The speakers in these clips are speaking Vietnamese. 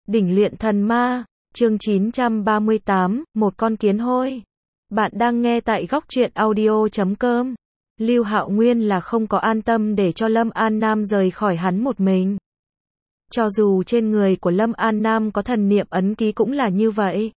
Đỉnh luyện thần ma, chương 938, một con kiến hôi. Bạn đang nghe tại góc truyện audio.com. Lưu Hạo Nguyên là không có an tâm để cho Lâm An Nam rời khỏi hắn một mình. Cho dù trên người của Lâm An Nam có thần niệm ấn ký cũng là như vậy.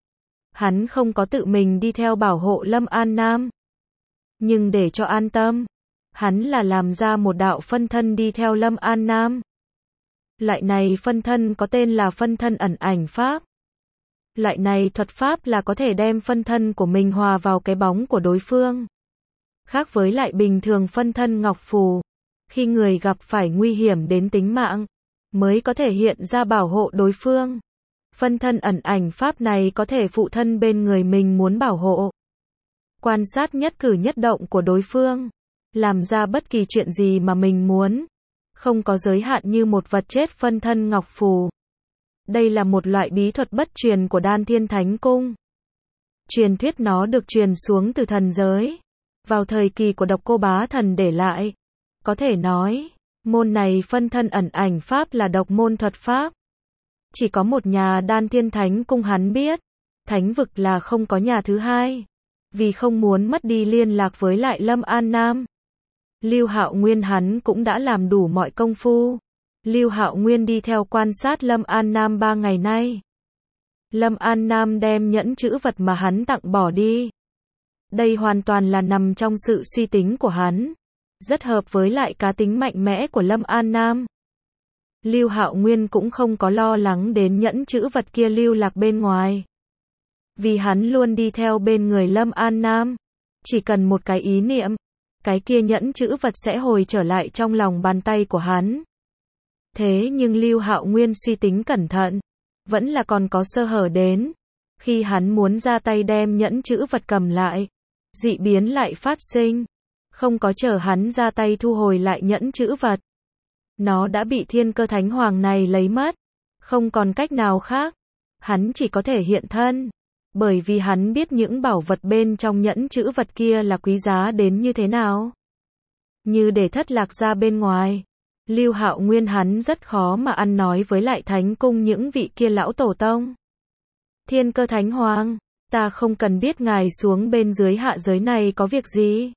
Hắn không có tự mình đi theo bảo hộ Lâm An Nam. Nhưng để cho an tâm, hắn là làm ra một đạo phân thân đi theo Lâm An Nam. Loại này phân thân có tên là phân thân ẩn ảnh pháp. Loại này thuật pháp là có thể đem phân thân của mình hòa vào cái bóng của đối phương. Khác với lại bình thường phân thân ngọc phù, khi người gặp phải nguy hiểm đến tính mạng, mới có thể hiện ra bảo hộ đối phương. Phân thân ẩn ảnh pháp này có thể phụ thân bên người mình muốn bảo hộ. Quan sát nhất cử nhất động của đối phương, làm ra bất kỳ chuyện gì mà mình muốn. Không có giới hạn như một vật chết phân thân ngọc phù. Đây là một loại bí thuật bất truyền của Đan Thiên Thánh Cung. Truyền thuyết nó được truyền xuống từ thần giới, vào thời kỳ của Độc Cô Bá Thần để lại. Có thể nói, môn này phân thân ẩn ảnh pháp là độc môn thuật pháp. Chỉ có một nhà Đan Thiên Thánh Cung hắn biết, thánh vực là không có nhà thứ hai. Vì không muốn mất đi liên lạc với lại Lâm An Nam, Lưu Hạo Nguyên hắn cũng đã làm đủ mọi công phu. Lưu Hạo Nguyên đi theo quan sát Lâm An Nam 3 ngày nay. Lâm An Nam đem nhẫn chữ vật mà hắn tặng bỏ đi. Đây hoàn toàn là nằm trong sự suy tính của hắn. Rất hợp với lại cá tính mạnh mẽ của Lâm An Nam. Lưu Hạo Nguyên cũng không có lo lắng đến nhẫn chữ vật kia lưu lạc bên ngoài. Vì hắn luôn đi theo bên người Lâm An Nam. Chỉ cần một cái ý niệm, cái kia nhẫn chữ vật sẽ hồi trở lại trong lòng bàn tay của hắn. Thế nhưng Lưu Hạo Nguyên suy tính cẩn thận, vẫn là còn có sơ hở đến. Khi hắn muốn ra tay đem nhẫn chữ vật cầm lại, dị biến lại phát sinh. Không có chờ hắn ra tay thu hồi lại nhẫn chữ vật, nó đã bị Thiên Cơ Thánh Hoàng này lấy mất. Không còn cách nào khác, hắn chỉ có thể hiện thân. Bởi vì hắn biết những bảo vật bên trong nhẫn chữ vật kia là quý giá đến như thế nào. Như để thất lạc ra bên ngoài, Lưu Hạo Nguyên hắn rất khó mà ăn nói với lại Thánh Cung những vị kia lão tổ tông. Thiên Cơ Thánh Hoàng, ta không cần biết ngài xuống bên dưới hạ giới này có việc gì.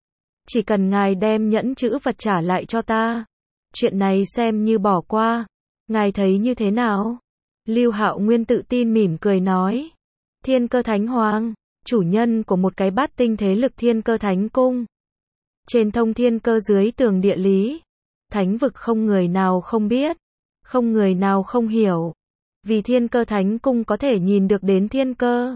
Chỉ cần ngài đem nhẫn chữ vật trả lại cho ta, chuyện này xem như bỏ qua. Ngài thấy như thế nào? Lưu Hạo Nguyên tự tin mỉm cười nói. Thiên Cơ Thánh Hoàng, chủ nhân của một cái bát tinh thế lực Thiên Cơ Thánh Cung. Trên thông thiên cơ dưới tường địa lý, thánh vực không người nào không biết, không người nào không hiểu. Vì Thiên Cơ Thánh Cung có thể nhìn được đến thiên cơ.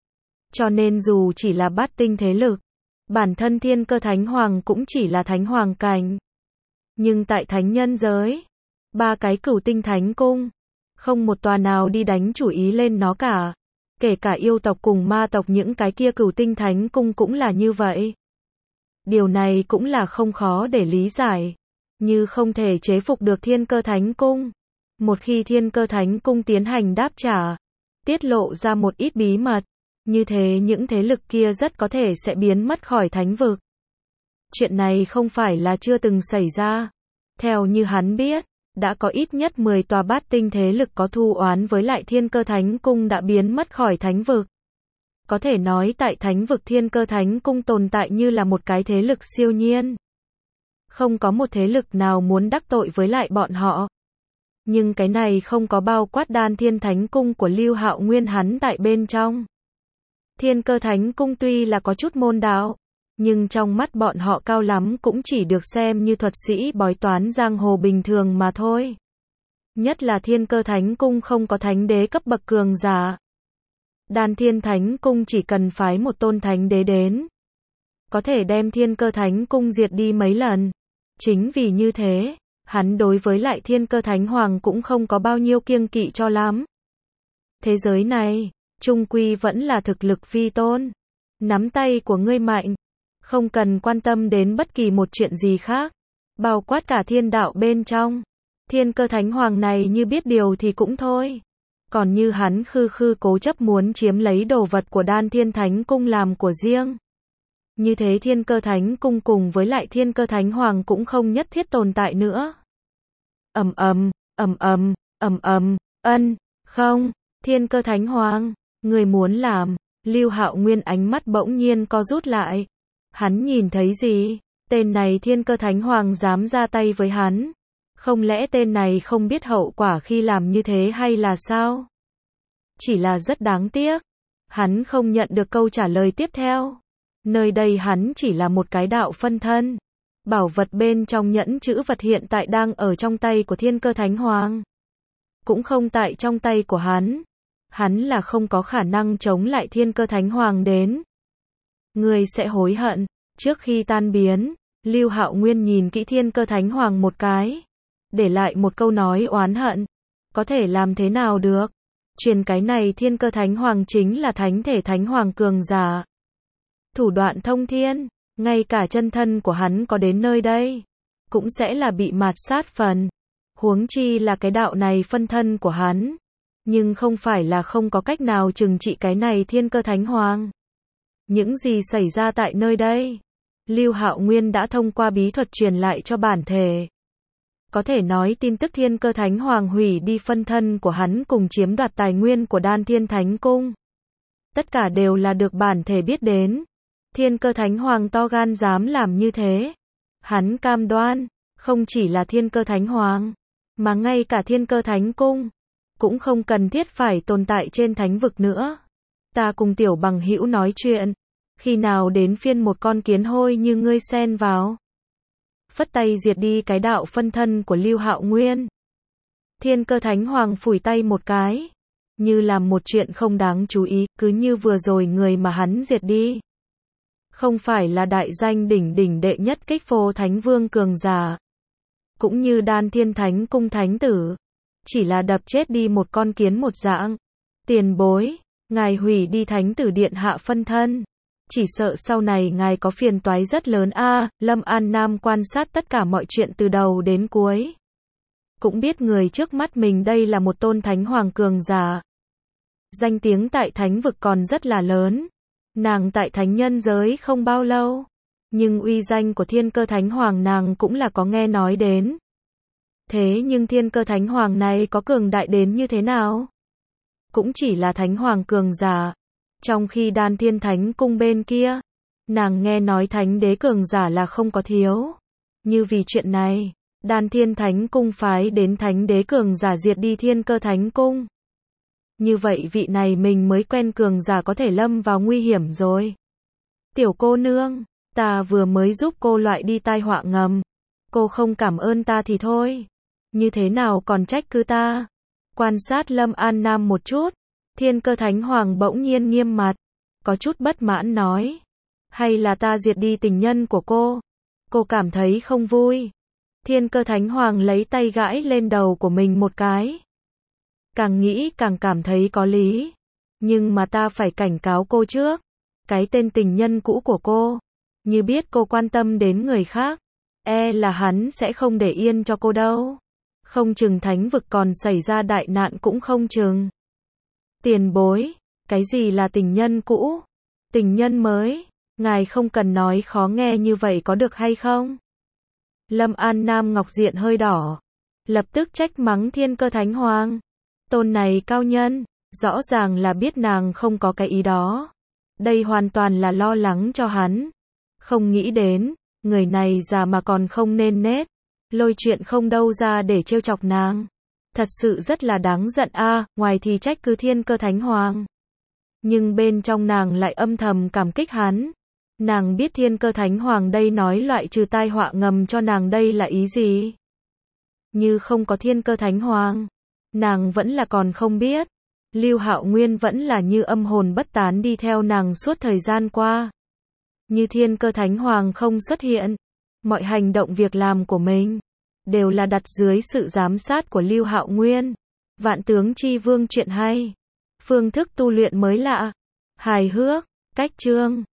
Cho nên dù chỉ là bát tinh thế lực, bản thân Thiên Cơ Thánh Hoàng cũng chỉ là thánh hoàng cảnh. Nhưng tại thánh nhân giới, 3 cái cửu tinh thánh cung, không một tòa nào đi đánh chủ ý lên nó cả. Kể cả yêu tộc cùng ma tộc những cái kia cửu tinh thánh cung cũng là như vậy. Điều này cũng là không khó để lý giải. Như không thể chế phục được Thiên Cơ Thánh Cung. Một khi Thiên Cơ Thánh Cung tiến hành đáp trả, tiết lộ ra một ít bí mật, như thế những thế lực kia rất có thể sẽ biến mất khỏi thánh vực. Chuyện này không phải là chưa từng xảy ra. Theo như hắn biết, đã có ít nhất 10 tòa bát tinh thế lực có thù oán với lại Thiên Cơ Thánh Cung đã biến mất khỏi thánh vực. Có thể nói tại thánh vực Thiên Cơ Thánh Cung tồn tại như là một cái thế lực siêu nhiên. Không có một thế lực nào muốn đắc tội với lại bọn họ. Nhưng cái này không có bao quát Đan Thiên Thánh Cung của Lưu Hạo Nguyên hắn tại bên trong. Thiên Cơ Thánh Cung tuy là có chút môn đạo, nhưng trong mắt bọn họ cao lắm cũng chỉ được xem như thuật sĩ bói toán giang hồ bình thường mà thôi. Nhất là Thiên Cơ Thánh Cung không có thánh đế cấp bậc cường giả. Đan Thiên Thánh Cung chỉ cần phái một tôn thánh đế đến, có thể đem Thiên Cơ Thánh Cung diệt đi mấy lần. Chính vì như thế, hắn đối với lại Thiên Cơ Thánh Hoàng cũng không có bao nhiêu kiêng kỵ cho lắm. Thế giới này, chung quy vẫn là thực lực vi tôn. Nắm tay của ngươi mạnh, không cần quan tâm đến bất kỳ một chuyện gì khác, bao quát cả thiên đạo bên trong. Thiên Cơ Thánh Hoàng này như biết điều thì cũng thôi. Còn như hắn khư cố chấp muốn chiếm lấy đồ vật của Đan Thiên Thánh Cung làm của riêng. Như thế Thiên Cơ Thánh Cung cùng với lại Thiên Cơ Thánh Hoàng cũng không nhất thiết tồn tại nữa. Không, Thiên Cơ Thánh Hoàng, người muốn làm. Lưu Hạo Nguyên ánh mắt bỗng nhiên co rút lại. Hắn nhìn thấy gì? Tên này Thiên Cơ Thánh Hoàng dám ra tay với hắn. Không lẽ tên này không biết hậu quả khi làm như thế hay là sao? Chỉ là rất đáng tiếc. Hắn không nhận được câu trả lời tiếp theo. Nơi đây hắn chỉ là một cái đạo phân thân. Bảo vật bên trong nhẫn chữ vật hiện tại đang ở trong tay của Thiên Cơ Thánh Hoàng. Cũng không tại trong tay của hắn. Hắn là không có khả năng chống lại Thiên Cơ Thánh Hoàng đến. Người sẽ hối hận. Trước khi tan biến, Lưu Hạo Nguyên nhìn kỹ Thiên Cơ Thánh Hoàng một cái. Để lại một câu nói oán hận. Có thể làm thế nào được? Truyền cái này Thiên Cơ Thánh Hoàng chính là thánh thể Thánh Hoàng cường giả. Thủ đoạn thông thiên, ngay cả chân thân của hắn có đến nơi đây, cũng sẽ là bị mạt sát phần. Huống chi là cái đạo này phân thân của hắn. Nhưng không phải là không có cách nào trừng trị cái này Thiên Cơ Thánh Hoàng. Những gì xảy ra tại nơi đây? Lưu Hạo Nguyên đã thông qua bí thuật truyền lại cho bản thể. Có thể nói tin tức Thiên Cơ Thánh Hoàng hủy đi phân thân của hắn cùng chiếm đoạt tài nguyên của Đan Thiên Thánh Cung. Tất cả đều là được bản thể biết đến. Thiên Cơ Thánh Hoàng to gan dám làm như thế. Hắn cam đoan, không chỉ là Thiên Cơ Thánh Hoàng, mà ngay cả Thiên Cơ Thánh Cung, cũng không cần thiết phải tồn tại trên thánh vực nữa. Ta cùng tiểu bằng hữu nói chuyện, khi nào đến phiên một con kiến hôi như ngươi xen vào. Phất tay diệt đi cái đạo phân thân của Lưu Hạo Nguyên. Thiên Cơ Thánh Hoàng phủi tay một cái, như làm một chuyện không đáng chú ý, cứ như vừa rồi người mà hắn diệt đi. Không phải là đại danh đỉnh đỉnh đệ nhất kích phô Thánh Vương cường giả. Cũng như Đan Thiên Thánh Cung Thánh Tử. Chỉ là đập chết đi một con kiến một dạng. Tiền bối, ngài hủy đi Thánh Tử Điện hạ phân thân. Chỉ sợ sau này ngài có phiền toái rất lớn a. Lâm An Nam quan sát tất cả mọi chuyện từ đầu đến cuối. Cũng biết người trước mắt mình đây là một tôn Thánh Hoàng cường giả. Danh tiếng tại Thánh vực còn rất là lớn. Nàng tại Thánh nhân giới không bao lâu. Nhưng uy danh của Thiên Cơ Thánh Hoàng nàng cũng là có nghe nói đến. Thế nhưng Thiên Cơ Thánh Hoàng này có cường đại đến như thế nào? Cũng chỉ là Thánh Hoàng cường giả. Trong khi Đan Thiên Thánh Cung bên kia, nàng nghe nói Thánh Đế cường giả là không có thiếu. Như vì chuyện này, Đan Thiên Thánh Cung phái đến Thánh Đế cường giả diệt đi Thiên Cơ Thánh Cung. Như vậy vị này mình mới quen cường giả có thể lâm vào nguy hiểm rồi. Tiểu cô nương, ta vừa mới giúp cô loại đi tai họa ngầm. Cô không cảm ơn ta thì thôi. Như thế nào còn trách cứ ta? Quan sát Lâm An Nam một chút. Thiên Cơ Thánh Hoàng bỗng nhiên nghiêm mặt. Có chút bất mãn nói. Hay là ta diệt đi tình nhân của cô? Cô cảm thấy không vui. Thiên Cơ Thánh Hoàng lấy tay gãi lên đầu của mình một cái. Càng nghĩ càng cảm thấy có lý. Nhưng mà ta phải cảnh cáo cô trước. Cái tên tình nhân cũ của cô. Như biết cô quan tâm đến người khác. Là hắn sẽ không để yên cho cô đâu. Không chừng Thánh vực còn xảy ra đại nạn cũng không chừng. Tiền bối. Cái gì là tình nhân cũ? Tình nhân mới. Ngài không cần nói khó nghe như vậy có được hay không? Lâm An Nam ngọc diện hơi đỏ. Lập tức trách mắng Thiên Cơ Thánh Hoàng. Tôn này cao nhân. Rõ ràng là biết nàng không có cái ý đó. Đây hoàn toàn là lo lắng cho hắn. Không nghĩ đến, người này già mà còn không nên nết. Lôi chuyện không đâu ra để trêu chọc nàng. Thật sự rất là đáng giận a. Ngoài thì trách cứ Thiên Cơ Thánh Hoàng. Nhưng bên trong nàng lại âm thầm cảm kích hắn. Nàng biết Thiên Cơ Thánh Hoàng đây nói loại trừ tai họa ngầm cho nàng đây là ý gì. Như không có Thiên Cơ Thánh Hoàng, nàng vẫn là còn không biết. Lưu Hạo Nguyên vẫn là như âm hồn bất tán đi theo nàng suốt thời gian qua. Như Thiên Cơ Thánh Hoàng không xuất hiện, mọi hành động việc làm của mình đều là đặt dưới sự giám sát của Lưu Hạo Nguyên. Vạn Tướng Chi Vương chuyện hay, phương thức tu luyện mới lạ, hài hước, cách chương